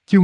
Chương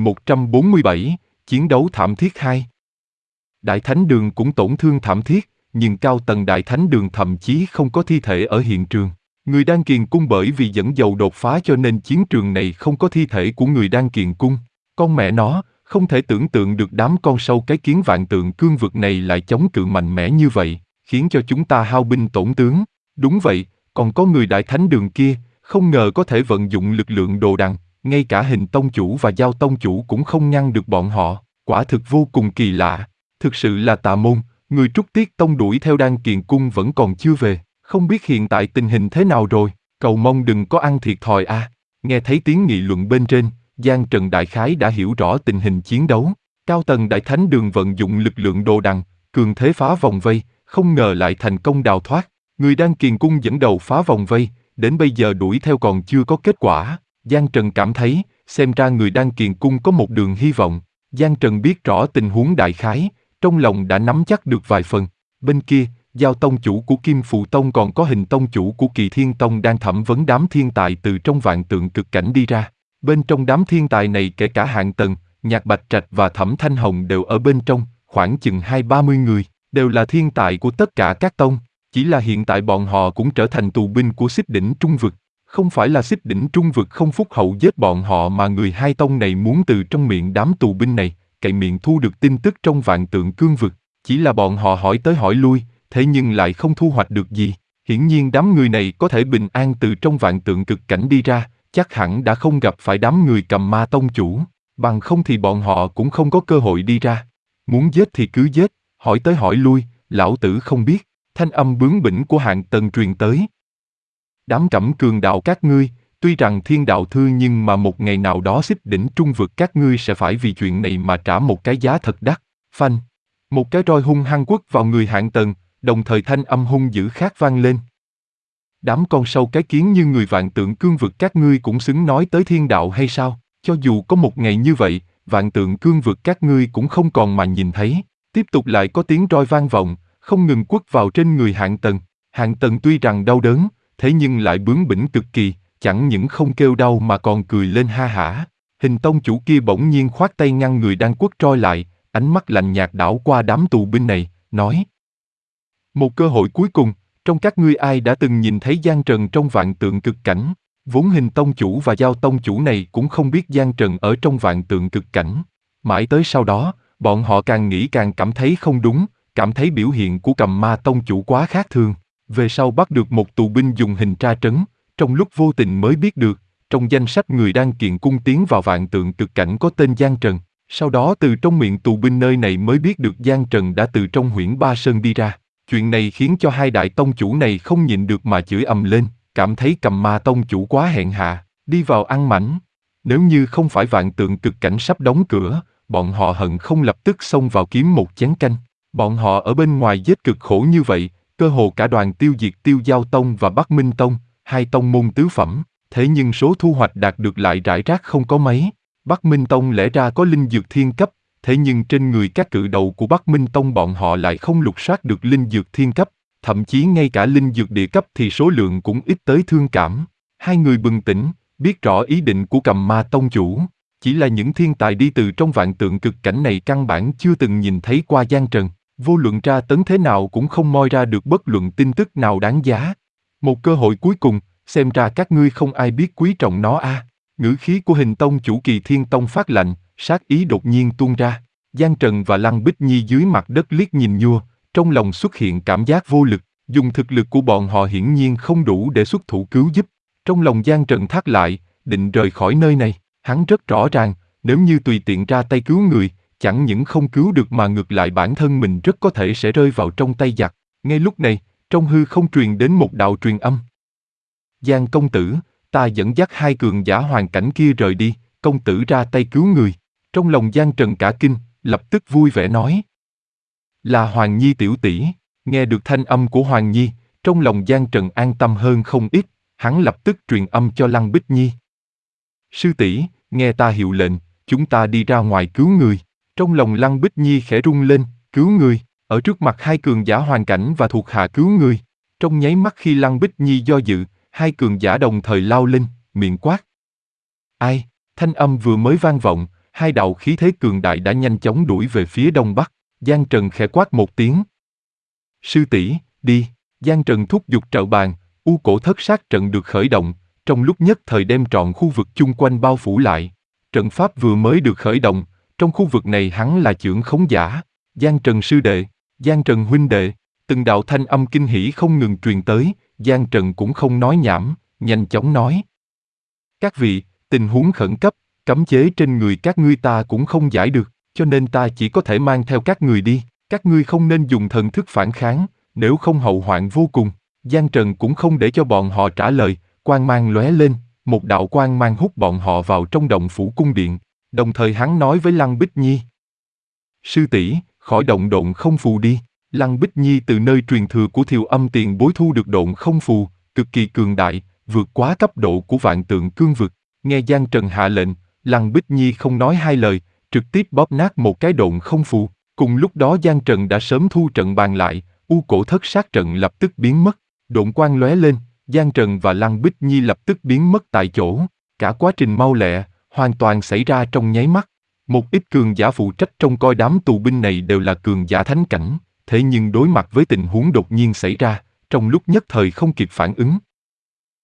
1147, Chiến đấu thảm thiết 2. Đại Thánh Đường cũng tổn thương thảm thiết, nhưng cao tầng Đại Thánh Đường thậm chí không có thi thể ở hiện trường. Người Đan Kiền Cung bởi vì dẫn dầu đột phá cho nên chiến trường này không có thi thể của người Đan Kiền Cung. Con mẹ nó, không thể tưởng tượng được đám con sâu cái kiến vạn tượng cương vực này lại chống cự mạnh mẽ như vậy, khiến cho chúng ta hao binh tổn tướng. Đúng vậy, còn có người Đại Thánh Đường kia, không ngờ có thể vận dụng lực lượng đồ đằng, ngay cả Hình Tông Chủ và Giao Tông Chủ cũng không ngăn được bọn họ, quả thực vô cùng kỳ lạ. Thực sự là tà môn, người Trúc Tiết Tông đuổi theo Đan Kiền Cung vẫn còn chưa về, không biết hiện tại tình hình thế nào rồi, cầu mong đừng có ăn thiệt thòi a. Nghe thấy tiếng nghị luận bên trên, Giang Trần đại khái đã hiểu rõ tình hình chiến đấu. Cao tầng Đại Thánh Đường vận dụng lực lượng đồ đằng, cường thế phá vòng vây, không ngờ lại thành công đào thoát. Người Đan Kiền Cung dẫn đầu phá vòng vây, đến bây giờ đuổi theo còn chưa có kết quả. Giang Trần cảm thấy, xem ra người Đan Kiền Cung có một đường hy vọng. Giang Trần biết rõ tình huống đại khái, trong lòng đã nắm chắc được vài phần. Bên kia, Giao Tông Chủ của Kim Phù Tông còn có Hình Tông Chủ của Kỳ Thiên Tông đang thẩm vấn đám thiên tài từ trong vạn tượng cực cảnh đi ra. Bên trong đám thiên tài này kể cả Hạng Tần, Nhạc Bạch Trạch và Thẩm Thanh Hồng đều ở bên trong, khoảng chừng 20-30 người, đều là thiên tài của tất cả các tông. Chỉ là hiện tại bọn họ cũng trở thành tù binh của Xích Đỉnh Trung Vực. Không phải là Xích Đỉnh Trung Vực không phúc hậu giết bọn họ mà người hai tông này muốn từ trong miệng đám tù binh này, cậy miệng thu được tin tức trong vạn tượng cương vực. Chỉ là bọn họ hỏi tới hỏi lui, thế nhưng lại không thu hoạch được gì. Hiển nhiên đám người này có thể bình an từ trong vạn tượng cực cảnh đi ra, chắc hẳn đã không gặp phải đám người Cầm Ma Tông Chủ, bằng không thì bọn họ cũng không có cơ hội đi ra. Muốn giết thì cứ giết, hỏi tới hỏi lui, lão tử không biết. Thanh âm bướng bỉnh của Hạng Tần truyền tới. Đám Cẩm Cường đạo các ngươi, tuy rằng thiên đạo thư nhưng mà một ngày nào đó Xích Đỉnh Trung Vực các ngươi sẽ phải vì chuyện này mà trả một cái giá thật đắt. Phanh. Một cái roi hung hăng quất vào người Hạng Tần, đồng thời thanh âm hung dữ khác vang lên. Đám con sâu cái kiến như người vạn tượng cương vực các ngươi cũng xứng nói tới thiên đạo hay sao? Cho dù có một ngày như vậy, vạn tượng cương vực các ngươi cũng không còn mà nhìn thấy. Tiếp tục lại có tiếng roi vang vọng, không ngừng quất vào trên người Hạng Tần. Hạng Tần tuy rằng đau đớn, thế nhưng lại bướng bỉnh cực kỳ, chẳng những không kêu đau mà còn cười lên ha hả. Hình Tông Chủ kia bỗng nhiên khoát tay ngăn người đang quất roi lại, ánh mắt lạnh nhạt đảo qua đám tù binh này, nói: một cơ hội cuối cùng, trong các ngươi ai đã từng nhìn thấy Giang Trần trong vạn tượng cực cảnh? Vốn Hình Tông Chủ và Giao Tông Chủ này cũng không biết Giang Trần ở trong vạn tượng cực cảnh. Mãi tới sau đó, bọn họ càng nghĩ càng cảm thấy không đúng, cảm thấy biểu hiện của Cầm Ma Tông Chủ quá khác thường. Về sau bắt được một tù binh dùng hình tra trấn, trong lúc vô tình mới biết được, trong danh sách người Đan Kiền Cung tiến vào vạn tượng cực cảnh có tên Giang Trần. Sau đó từ trong miệng tù binh nơi này mới biết được Giang Trần đã từ trong Huyễn Ba Sơn đi ra. Chuyện này khiến cho hai đại tông chủ này không nhịn được mà chửi ầm lên, cảm thấy Cầm Ma Tông Chủ quá hèn hạ, đi vào ăn mảnh. Nếu như không phải vạn tượng cực cảnh sắp đóng cửa, bọn họ hận không lập tức xông vào kiếm một chén canh. Bọn họ ở bên ngoài giết cực khổ như vậy, cơ hồ cả đoàn tiêu diệt Tiêu Giao Tông và Bắc Minh Tông, hai tông môn tứ phẩm, thế nhưng số thu hoạch đạt được lại rải rác không có mấy. Bắc Minh Tông lẽ ra có linh dược thiên cấp, thế nhưng trên người các cự đầu của Bắc Minh Tông bọn họ lại không lục soát được linh dược thiên cấp, thậm chí ngay cả linh dược địa cấp thì số lượng cũng ít tới thương cảm. Hai người bừng tỉnh, biết rõ ý định của Cầm Ma Tông Chủ, chỉ là những thiên tài đi từ trong vạn tượng cực cảnh này căn bản chưa từng nhìn thấy qua Giang Trần, vô luận tra tấn thế nào cũng không moi ra được bất luận tin tức nào đáng giá. Một cơ hội cuối cùng, xem ra các ngươi không ai biết quý trọng nó a. Ngữ khí của Hình Tông Chủ Kỳ Thiên Tông phát lạnh, sát ý đột nhiên tuôn ra. Giang Trần và Lăng Bích Nhi dưới mặt đất liếc nhìn nhua, trong lòng xuất hiện cảm giác vô lực, dùng thực lực của bọn họ hiển nhiên không đủ để xuất thủ cứu giúp. Trong lòng Giang Trần thắt lại, định rời khỏi nơi này. Hắn rất rõ ràng, nếu như tùy tiện ra tay cứu người, chẳng những không cứu được mà ngược lại bản thân mình rất có thể sẽ rơi vào trong tay giặc. Ngay lúc này, trong hư không truyền đến một đạo truyền âm. Giang công tử, ta dẫn dắt hai cường giả hoàn cảnh kia rời đi, công tử ra tay cứu người. Trong lòng Giang Trần cả kinh, lập tức vui vẻ nói: là Hoàng Nhi tiểu tỷ. Nghe được thanh âm của Hoàng Nhi, trong lòng Giang Trần an tâm hơn không ít, hắn lập tức truyền âm cho Lăng Bích Nhi. Sư tỷ, nghe ta hiệu lệnh, chúng ta đi ra ngoài cứu người. Trong lòng Lăng Bích Nhi khẽ rung lên, cứu người, ở trước mặt hai cường giả hoàn cảnh và thuộc hạ cứu người. Trong nháy mắt khi Lăng Bích Nhi do dự, hai cường giả đồng thời lao lên, miệng quát: ai? Thanh âm vừa mới vang vọng, hai đạo khí thế cường đại đã nhanh chóng đuổi về phía đông bắc. Giang Trần khẽ quát một tiếng. Sư tỷ, đi. Giang Trần thúc giục trợ bàn, u cổ thất sát trận được khởi động, trong lúc nhất thời đem trọn khu vực chung quanh bao phủ lại. Trận pháp vừa mới được khởi động, trong khu vực này hắn là chưởng khống giả. Giang Trần sư đệ, Giang Trần huynh đệ, từng đạo thanh âm kinh hỉ không ngừng truyền tới, Giang Trần cũng không nói nhảm, nhanh chóng nói. Các vị, tình huống khẩn cấp, cấm chế trên người các ngươi ta cũng không giải được, cho nên ta chỉ có thể mang theo các người đi. Các ngươi không nên dùng thần thức phản kháng, nếu không hậu hoạn vô cùng. Giang Trần cũng không để cho bọn họ trả lời, quang mang lóe lên, một đạo quang mang hút bọn họ vào trong động phủ cung điện. Đồng thời hắn nói với Lăng Bích Nhi. Sư tỷ, khỏi động độn không phù đi. Lăng Bích Nhi từ nơi truyền thừa của Thiều Âm Tiền Bối thu được độn không phù, cực kỳ cường đại, vượt quá cấp độ của vạn tượng cương vực. Nghe Giang Trần hạ lệnh, Lăng Bích Nhi không nói hai lời, trực tiếp bóp nát một cái độn không phù. Cùng lúc đó Giang Trần đã sớm thu trận bàn lại, u cổ thất sát trận lập tức biến mất. Độn quang lóe lên, Giang Trần và Lăng Bích Nhi lập tức biến mất tại chỗ. Cả quá trình mau lẹ, hoàn toàn xảy ra trong nháy mắt. Một ít cường giả phụ trách trông coi đám tù binh này đều là cường giả thánh cảnh, thế nhưng đối mặt với tình huống đột nhiên xảy ra, trong lúc nhất thời không kịp phản ứng,